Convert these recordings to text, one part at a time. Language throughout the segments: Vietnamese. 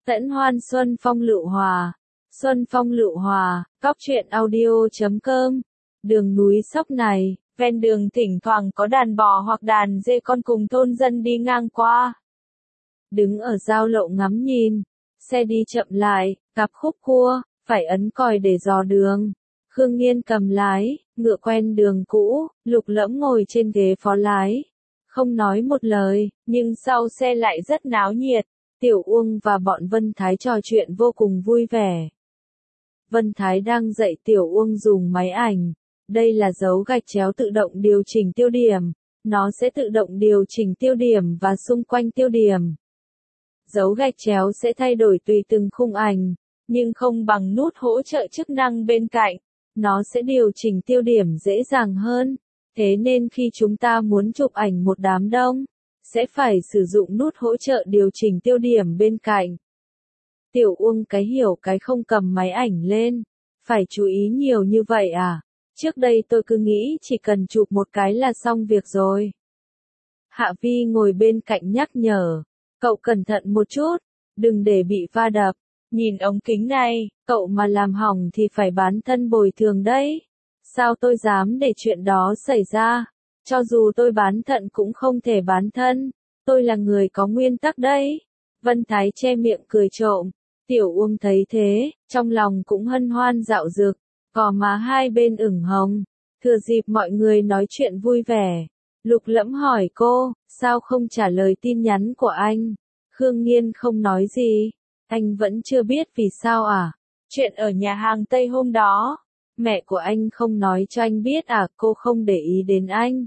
Tẫn hoan xuân phong lựu hòa. Xuân phong lựu hòa, cóc truyện audio.com. Đường núi sóc này, ven đường thỉnh thoảng có đàn bò hoặc đàn dê con cùng thôn dân đi ngang qua. Đứng ở giao lộ ngắm nhìn, xe đi chậm lại, gặp khúc cua, phải ấn còi để dò đường. Khương Nghiên cầm lái, ngựa quen đường cũ, Lục Lẫm ngồi trên ghế phó lái. Không nói một lời, nhưng sau xe lại rất náo nhiệt. Tiểu Uông và bọn Vân Thái trò chuyện vô cùng vui vẻ. Vân Thái đang dạy Tiểu Uông dùng máy ảnh. Đây là dấu gạch chéo tự động điều chỉnh tiêu điểm. Nó sẽ tự động điều chỉnh tiêu điểm và xung quanh tiêu điểm. Dấu gạch chéo sẽ thay đổi tùy từng khung ảnh, nhưng không bằng nút hỗ trợ chức năng bên cạnh. Nó sẽ điều chỉnh tiêu điểm dễ dàng hơn. Thế nên khi chúng ta muốn chụp ảnh một đám đông, sẽ phải sử dụng nút hỗ trợ điều chỉnh tiêu điểm bên cạnh. Tiểu Uông cái hiểu cái không cầm máy ảnh lên. Phải chú ý nhiều như vậy à? Trước đây tôi cứ nghĩ chỉ cần chụp một cái là xong việc rồi. Hạ Vi ngồi bên cạnh nhắc nhở. Cậu cẩn thận một chút, đừng để bị va đập. Nhìn ống kính này, cậu mà làm hỏng thì phải bán thân bồi thường đấy. Sao tôi dám để chuyện đó xảy ra? Cho dù tôi bán thận cũng không thể bán thân. Tôi là người có nguyên tắc đấy. Vân Thái che miệng cười trộm. Tiểu Uông thấy thế, trong lòng cũng hân hoan dạo dực. Gò má hai bên ửng hồng. Thừa dịp mọi người nói chuyện vui vẻ. Lục Lẫm hỏi cô, sao không trả lời tin nhắn của anh? Khương Nghiên không nói gì. Anh vẫn chưa biết vì sao à? Chuyện ở nhà hàng Tây hôm đó. Mẹ của anh không nói cho anh biết à? Cô không để ý đến anh.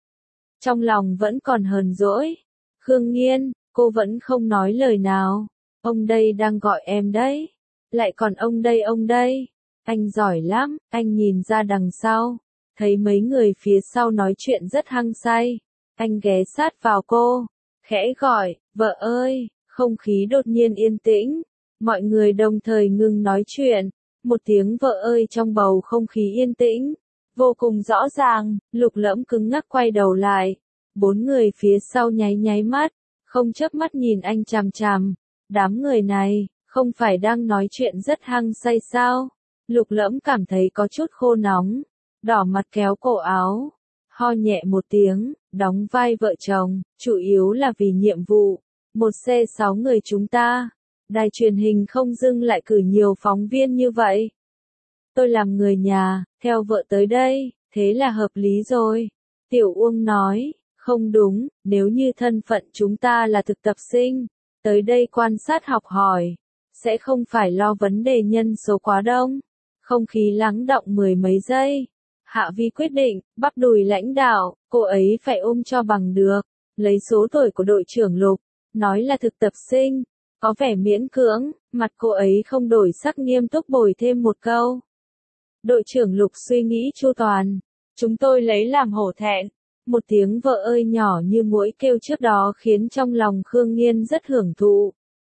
Trong lòng vẫn còn hờn dỗi. Khương Nghiên, cô vẫn không nói lời nào. Ông đây đang gọi em đấy. Lại còn ông đây. Anh giỏi lắm, anh nhìn ra đằng sau. Thấy mấy người phía sau nói chuyện rất hăng say. Anh ghé sát vào cô. Khẽ gọi, vợ ơi. Không khí đột nhiên yên tĩnh. Mọi người đồng thời ngừng nói chuyện. Một tiếng vợ ơi trong bầu không khí yên tĩnh. Vô cùng rõ ràng, Lục Lẫm cứng ngắc quay đầu lại. 4 người phía sau nháy mắt. Không chớp mắt nhìn anh chằm chằm. Đám người này, không phải đang nói chuyện rất hăng say sao? Lục Lẫm cảm thấy có chút khô nóng. Đỏ mặt kéo cổ áo. Ho nhẹ một tiếng, đóng vai vợ chồng, chủ yếu là vì nhiệm vụ. Một xe 6 người chúng ta. Đài truyền hình không dưng lại cử nhiều phóng viên như vậy. Tôi làm người nhà, theo vợ tới đây, thế là hợp lý rồi. Tiểu Uông nói, không đúng, nếu như thân phận chúng ta là thực tập sinh, tới đây quan sát học hỏi, sẽ không phải lo vấn đề nhân số quá đông. Không khí lắng động 10 mấy giây. Hạ Vi quyết định, bắp đùi lãnh đạo, cô ấy phải ôm cho bằng được. Lấy số tuổi của đội trưởng Lục, nói là thực tập sinh, có vẻ miễn cưỡng, mặt cô ấy không đổi sắc nghiêm túc bồi thêm một câu. Đội trưởng Lục suy nghĩ chu toàn, chúng tôi lấy làm hổ thẹn. Một tiếng vợ ơi nhỏ như muỗi kêu trước đó khiến trong lòng Khương Nghiên rất hưởng thụ.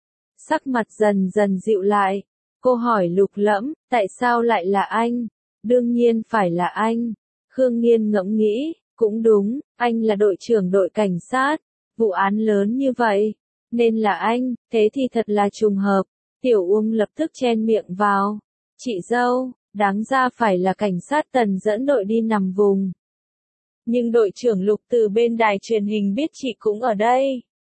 Sắc mặt dần dần dịu lại, cô hỏi Lục Lẫm, tại sao lại là anh? Đương nhiên phải là anh. Khương Nghiên ngẫm nghĩ, cũng đúng, anh là đội trưởng đội cảnh sát, vụ án lớn như vậy, nên là anh, thế thì thật là trùng hợp. Tiểu Uông lập tức chen miệng vào. Chị dâu, đáng ra phải là cảnh sát Tần dẫn đội đi nằm vùng. Nhưng đội trưởng Lục từ bên đài truyền hình biết chị cũng ở đây.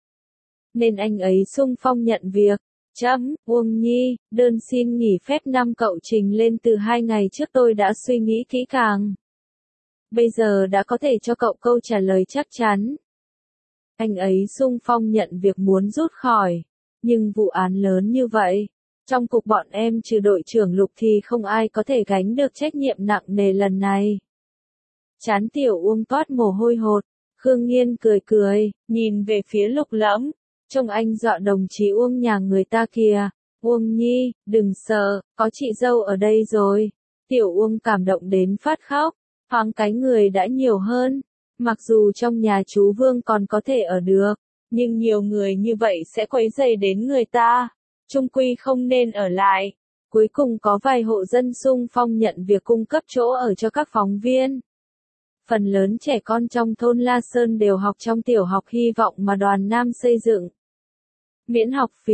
Nên anh ấy xung phong nhận việc. Uông Nhi, đơn xin nghỉ phép 5 cậu trình lên từ 2 ngày trước tôi đã suy nghĩ kỹ càng. Bây giờ đã có thể cho cậu câu trả lời chắc chắn. Anh ấy xung phong nhận việc muốn rút khỏi. Nhưng vụ án lớn như vậy, trong cục bọn em trừ đội trưởng Lục thì không ai có thể gánh được trách nhiệm nặng nề lần này. Trán Tiểu Uông toát mồ hôi hột. Khương Nghiên cười, nhìn về phía Lục Lẫm. Trông anh dọa đồng chí Uông nhà người ta kìa. Uông Nhi, đừng sợ, có chị dâu ở đây rồi. Tiểu Uông cảm động đến phát khóc. Thoáng cái người đã nhiều hơn. Mặc dù trong nhà chú Vương còn có thể ở được, nhưng nhiều người như vậy sẽ quấy rầy đến người ta. Chung quy không nên ở lại. Cuối cùng có vài hộ dân xung phong nhận việc cung cấp chỗ ở cho các phóng viên. Phần lớn trẻ con trong thôn La Sơn đều học trong tiểu học Hy vọng mà đoàn Nam xây dựng. Miễn học phí,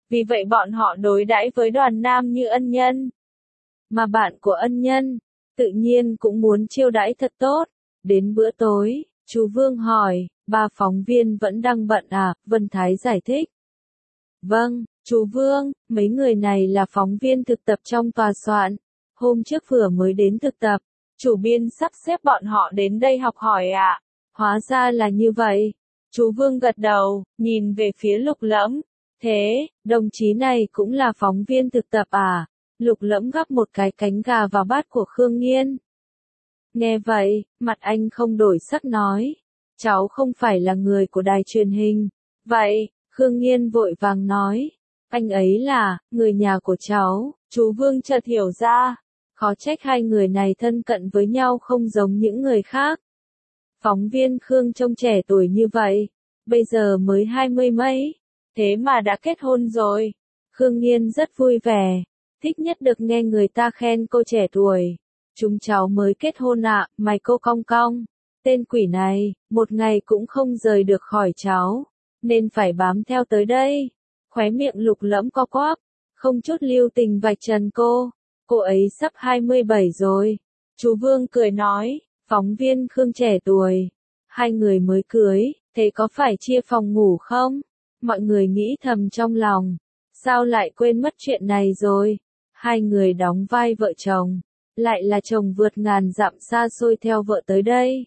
vì vậy bọn họ đối đãi với Đoàn Nam như ân nhân. Mà bạn của ân nhân, tự nhiên cũng muốn chiêu đãi thật tốt. Đến bữa tối, chú Vương hỏi, ba phóng viên vẫn đang bận à? Vân Thái giải thích. Vâng, chú Vương, mấy người này là phóng viên thực tập trong tòa soạn. Hôm trước vừa mới đến thực tập, chủ biên sắp xếp bọn họ đến đây học hỏi ạ. Hóa ra là như vậy. Chú Vương gật đầu, nhìn về phía Lục Lẫm. Thế, đồng chí này cũng là phóng viên thực tập à? Lục Lẫm gắp một cái cánh gà vào bát của Khương Nghiên. Nghe vậy, mặt anh không đổi sắc nói. Cháu không phải là người của đài truyền hình. Vậy, Khương Nghiên vội vàng nói. Anh ấy là, người nhà của cháu. Chú Vương chợt hiểu ra. Khó trách hai người này thân cận với nhau không giống những người khác. Phóng viên Khương trông trẻ tuổi như vậy. Bây giờ mới 20 mấy. Thế mà đã kết hôn rồi. Khương Nghiên rất vui vẻ. Thích nhất được nghe người ta khen cô trẻ tuổi. Chúng cháu mới kết hôn ạ, mày cô cong cong. Tên quỷ này, một ngày cũng không rời được khỏi cháu. Nên phải bám theo tới đây. Khóe miệng Lục Lẫm co quắp. Không chút lưu tình vạch trần cô. Cô ấy sắp 27 rồi. Chú Vương cười nói, phóng viên Khương trẻ tuổi. Hai người mới cưới, thế có phải chia phòng ngủ không? Mọi người nghĩ thầm trong lòng. Sao lại quên mất chuyện này rồi? Hai người đóng vai vợ chồng. Lại là chồng vượt ngàn dặm xa xôi theo vợ tới đây.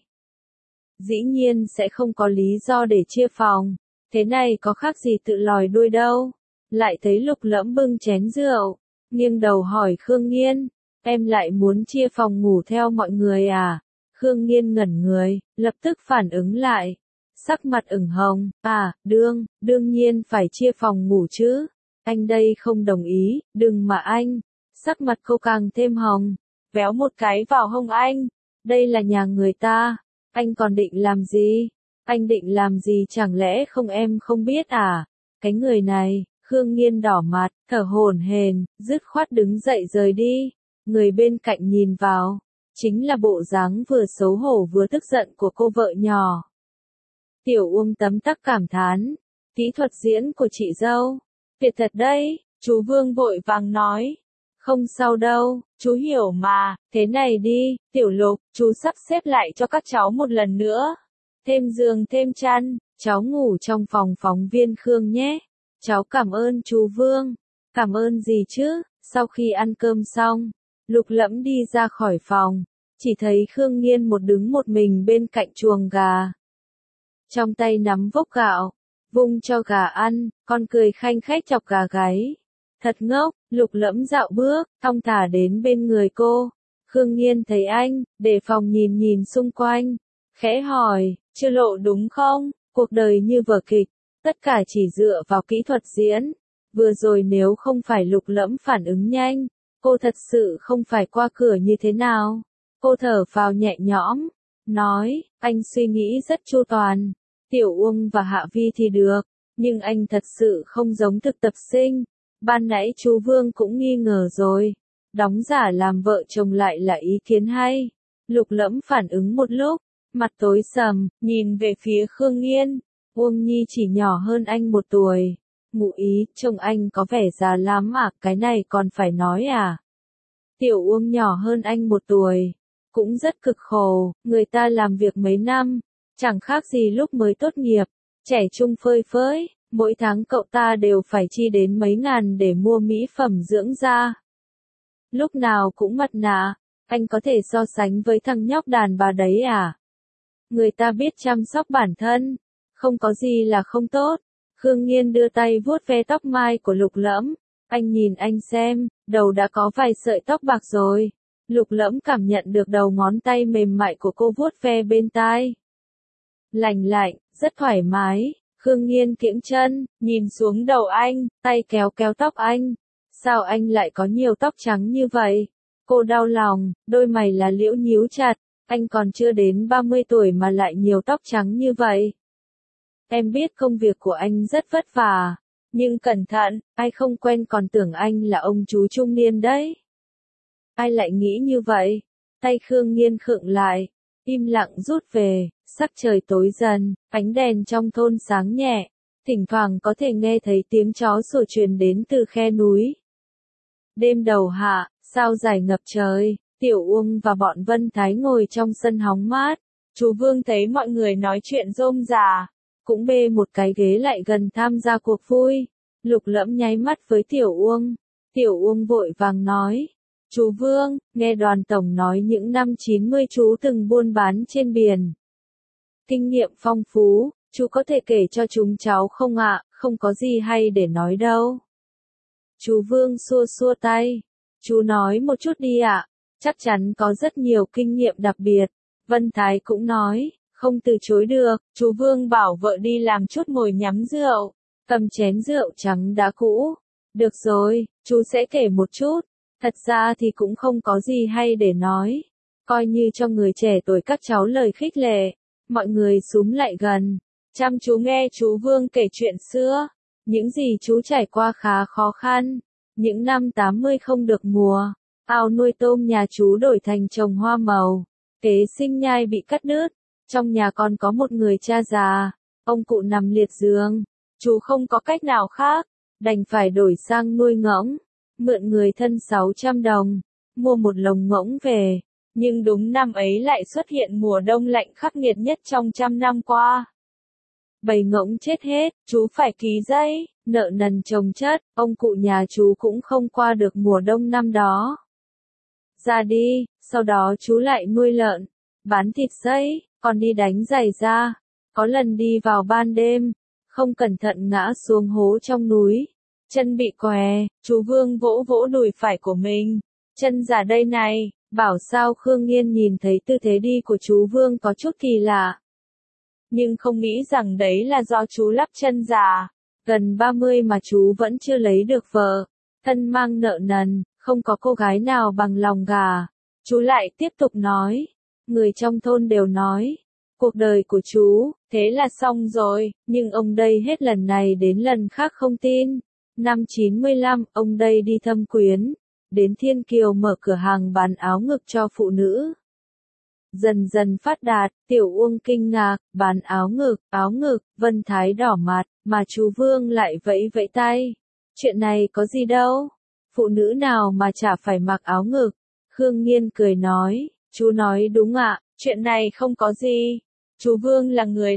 Dĩ nhiên sẽ không có lý do để chia phòng. Thế này có khác gì tự lòi đuôi đâu. Lại thấy Lục Lẫm bưng chén rượu. Nghiêng đầu hỏi Khương Nghiên. Em lại muốn chia phòng ngủ theo mọi người à? Khương Nghiên ngẩn người, lập tức phản ứng lại. Sắc mặt ửng hồng. À, đương nhiên phải chia phòng ngủ chứ. Anh đây không đồng ý, đừng mà anh. Sắc mặt cô càng thêm hồng. Véo một cái vào hông anh. Đây là nhà người ta. Anh còn định làm gì? Anh định làm gì chẳng lẽ không em không biết à? Cái người này, Khương Nghiên đỏ mặt, thở hổn hển, dứt khoát đứng dậy rời đi. Người bên cạnh nhìn vào, chính là bộ dáng vừa xấu hổ vừa tức giận của cô vợ nhỏ. Tiểu Uông tấm tắc cảm thán, kỹ thuật diễn của chị dâu, tuyệt thật đấy, chú Vương vội vàng nói. Không sao đâu, chú hiểu mà, thế này đi, Tiểu Lục, chú sắp xếp lại cho các cháu một lần nữa. Thêm giường thêm chăn, cháu ngủ trong phòng phóng viên Khương nhé. Cháu cảm ơn chú Vương. Cảm ơn gì chứ? Sau khi ăn cơm xong, Lục Lẫm đi ra khỏi phòng, chỉ thấy Khương Nghiên đứng một mình bên cạnh chuồng gà. Trong tay nắm vốc gạo, vung cho gà ăn, con cười khanh khách chọc gà gáy. Thật ngốc, Lục Lẫm dạo bước, thong thả đến bên người cô. Khương Nghiên thấy anh, đề phòng nhìn nhìn xung quanh. Khẽ hỏi, chưa lộ đúng không? Cuộc đời như vở kịch, tất cả chỉ dựa vào kỹ thuật diễn. Vừa rồi nếu không phải Lục Lẫm phản ứng nhanh, cô thật sự không phải qua cửa như thế nào. Cô thở phào nhẹ nhõm, nói, anh suy nghĩ rất chu toàn. Tiểu Uông và Hạ Vi thì được, nhưng anh thật sự không giống thực tập sinh. Ban nãy chú Vương cũng nghi ngờ rồi. Đóng giả làm vợ chồng lại là ý kiến hay. Lục Lẫm phản ứng một lúc, mặt tối sầm, nhìn về phía Khương Nghiên. Uông Nhi chỉ nhỏ hơn anh 1 tuổi. Ngụ ý, trông anh có vẻ già lắm à, cái này còn phải nói à? Tiểu Uông nhỏ hơn anh 1 tuổi. Cũng rất cực khổ, người ta làm việc mấy năm, chẳng khác gì lúc mới tốt nghiệp, trẻ trung phơi phới, mỗi tháng cậu ta đều phải chi đến mấy ngàn để mua mỹ phẩm dưỡng da. Lúc nào cũng mặt nạ, anh có thể so sánh với thằng nhóc đàn bà đấy à? Người ta biết chăm sóc bản thân, không có gì là không tốt. Khương Nghiên đưa tay vuốt ve tóc mai của Lục Lẫm. Anh nhìn anh xem, đầu đã có vài sợi tóc bạc rồi. Lục Lẫm cảm nhận được đầu ngón tay mềm mại của cô vuốt ve bên tai. Lành lạnh, rất thoải mái. Khương Nghiên kiễng chân, nhìn xuống đầu anh, tay kéo kéo tóc anh. Sao anh lại có nhiều tóc trắng như vậy? Cô đau lòng, đôi mày là liễu nhíu chặt. Anh còn chưa đến 30 tuổi mà lại nhiều tóc trắng như vậy. Em biết công việc của anh rất vất vả, nhưng cẩn thận, ai không quen còn tưởng anh là ông chú trung niên đấy. Ai lại nghĩ như vậy? Tay Khương Nghiên khựng lại, im lặng rút về, sắc trời tối dần, ánh đèn trong thôn sáng nhẹ, thỉnh thoảng có thể nghe thấy tiếng chó sủa truyền đến từ khe núi. Đêm đầu hạ, sao dài ngập trời, Tiểu Uông và bọn Vân Thái ngồi trong sân hóng mát. Chú Vương thấy mọi người nói chuyện rôm rả, cũng bê một cái ghế lại gần tham gia cuộc vui. Lục Lẫm nháy mắt với Tiểu Uông. Tiểu Uông vội vàng nói, chú Vương, nghe đoàn tổng nói những năm 90 chú từng buôn bán trên biển. Kinh nghiệm phong phú, chú có thể kể cho chúng cháu không ạ? Không có gì hay để nói đâu. Chú Vương xua xua tay. Chú nói một chút đi ạ. Chắc chắn có rất nhiều kinh nghiệm đặc biệt. Vân Thái cũng nói, không từ chối được. Chú Vương bảo vợ đi làm chút ngồi nhắm rượu, cầm chén rượu trắng đá cũ. Được rồi, chú sẽ kể một chút. Thật ra thì cũng không có gì hay để nói. Coi như cho người trẻ tuổi các cháu lời khích lệ. Mọi người xúm lại gần, chăm chú nghe chú Vương kể chuyện xưa. Những gì chú trải qua khá khó khăn. Những năm 80 không được mùa, ao nuôi tôm nhà chú đổi thành trồng hoa màu. Kế sinh nhai bị cắt đứt. Trong nhà còn có một người cha già. Ông cụ nằm liệt giường. Chú không có cách nào khác, đành phải đổi sang nuôi ngỗng. Mượn người thân 600 đồng, mua một lồng ngỗng về. Nhưng đúng năm ấy lại xuất hiện mùa đông lạnh khắc nghiệt nhất trong 100 năm qua. Bầy ngỗng chết hết, chú phải ký giấy, nợ nần chồng chất, ông cụ nhà chú cũng không qua được mùa đông năm đó. Ra đi, sau đó chú lại nuôi lợn, bán thịt giấy, còn đi đánh giày da. Có lần đi vào ban đêm, không cẩn thận ngã xuống hố trong núi. Chân bị què, chú Vương vỗ vỗ đùi phải của mình. Chân giả đây này, bảo sao Khương Nghiên nhìn thấy tư thế đi của chú Vương có chút kỳ lạ. Nhưng không nghĩ rằng đấy là do chú lắp chân giả. Gần 30 mà chú vẫn chưa lấy được vợ. Thân mang nợ nần, không có cô gái nào bằng lòng gả. Chú lại tiếp tục nói. Người trong thôn đều nói. Cuộc đời của chú, thế là xong rồi. Nhưng ông đây hết lần này đến lần khác không tin. Năm 95, ông đây đi thăm quyến. Đến Thiên Kiều mở cửa hàng bán áo ngực cho phụ nữ. Dần dần phát đạt, Tiểu Uông kinh ngạc, bán áo ngực, Vân Thái đỏ mặt, mà chú Vương lại vẫy vẫy tay. Chuyện này có gì đâu, phụ nữ nào mà chả phải mặc áo ngực. Khương Nghiên cười nói, chú nói đúng ạ, chuyện này không có gì. Chú Vương là người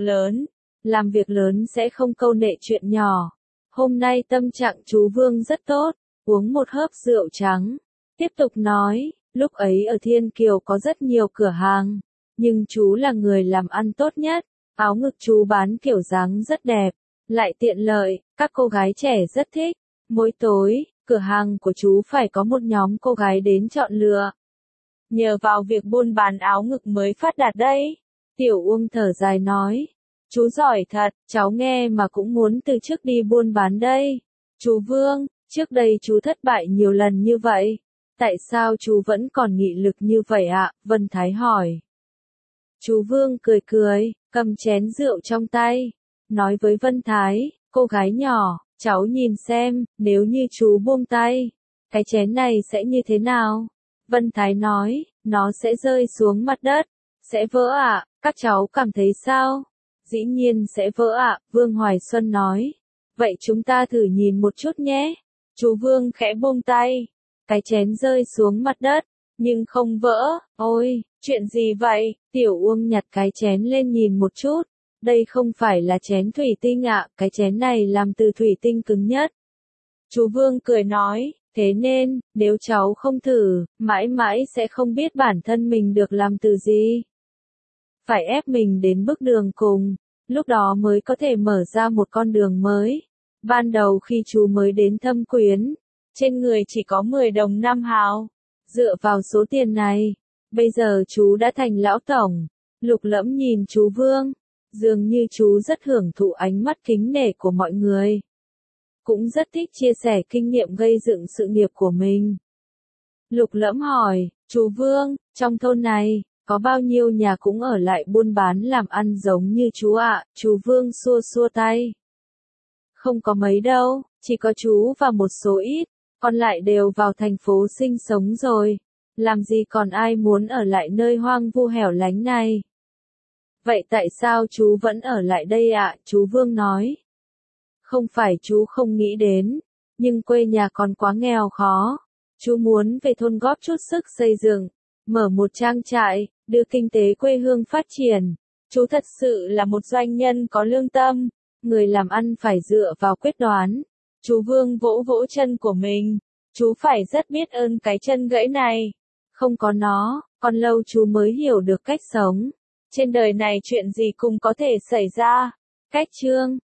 làm việc lớn sẽ không câu nệ chuyện nhỏ. Hôm nay tâm trạng chú Vương rất tốt, uống một hớp rượu trắng. Tiếp tục nói, lúc ấy ở Thiên Kiều có rất nhiều cửa hàng, nhưng chú là người làm ăn tốt nhất. Áo ngực chú bán kiểu dáng rất đẹp, lại tiện lợi, các cô gái trẻ rất thích. Mỗi tối, cửa hàng của chú phải có một nhóm cô gái đến chọn lựa. Nhờ vào việc buôn bán áo ngực mới phát đạt đấy. Tiểu Uông thở dài nói, chú giỏi thật, cháu nghe mà cũng muốn từ chức đi buôn bán đây. Chú Vương, trước đây chú thất bại nhiều lần như vậy. Tại sao chú vẫn còn nghị lực như vậy ạ? Vân Thái hỏi. Chú Vương cười cười, cầm chén rượu trong tay. Nói với Vân Thái, cô gái nhỏ, cháu nhìn xem, nếu như chú buông tay, cái chén này sẽ như thế nào? Vân Thái nói, nó sẽ rơi xuống mặt đất. Sẽ vỡ ạ, các cháu cảm thấy sao? Dĩ nhiên sẽ vỡ ạ, Vương Hoài Xuân nói. Vậy chúng ta thử nhìn một chút nhé. Chú Vương khẽ buông tay. Cái chén rơi xuống mặt đất, nhưng không vỡ. Ôi, chuyện gì vậy? Tiểu Uông nhặt cái chén lên nhìn một chút. Đây không phải là chén thủy tinh ạ, cái chén này làm từ thủy tinh cứng nhất. Chú Vương cười nói, thế nên, nếu cháu không thử, mãi mãi sẽ không biết bản thân mình được làm từ gì. Phải ép mình đến bước đường cùng, lúc đó mới có thể mở ra một con đường mới. Ban đầu khi chú mới đến thâm quyến, trên người chỉ có 10 đồng 5 hào. Dựa vào số tiền này, bây giờ chú đã thành lão tổng. Lục Lẫm nhìn chú Vương, dường như chú rất hưởng thụ ánh mắt kính nể của mọi người. Cũng rất thích chia sẻ kinh nghiệm gây dựng sự nghiệp của mình. Lục Lẫm hỏi, chú Vương, trong thôn này, có bao nhiêu nhà cũng ở lại buôn bán làm ăn giống như chú ạ? Chú Vương xua xua tay. Không có mấy đâu, chỉ có chú và một số ít, còn lại đều vào thành phố sinh sống rồi. Làm gì còn ai muốn ở lại nơi hoang vu hẻo lánh này? Vậy tại sao chú vẫn ở lại đây ạ? Chú Vương nói, Không phải chú không nghĩ đến, nhưng quê nhà còn quá nghèo khó. Chú muốn về thôn góp chút sức xây dựng, mở một trang trại, đưa kinh tế quê hương phát triển. Chú thật sự là một doanh nhân có lương tâm, người làm ăn phải dựa vào quyết đoán. Chú Vương vỗ vỗ chân của mình, chú phải rất biết ơn cái chân gãy này. Không có nó, còn lâu chú mới hiểu được cách sống. Trên đời này chuyện gì cũng có thể xảy ra. Cách chương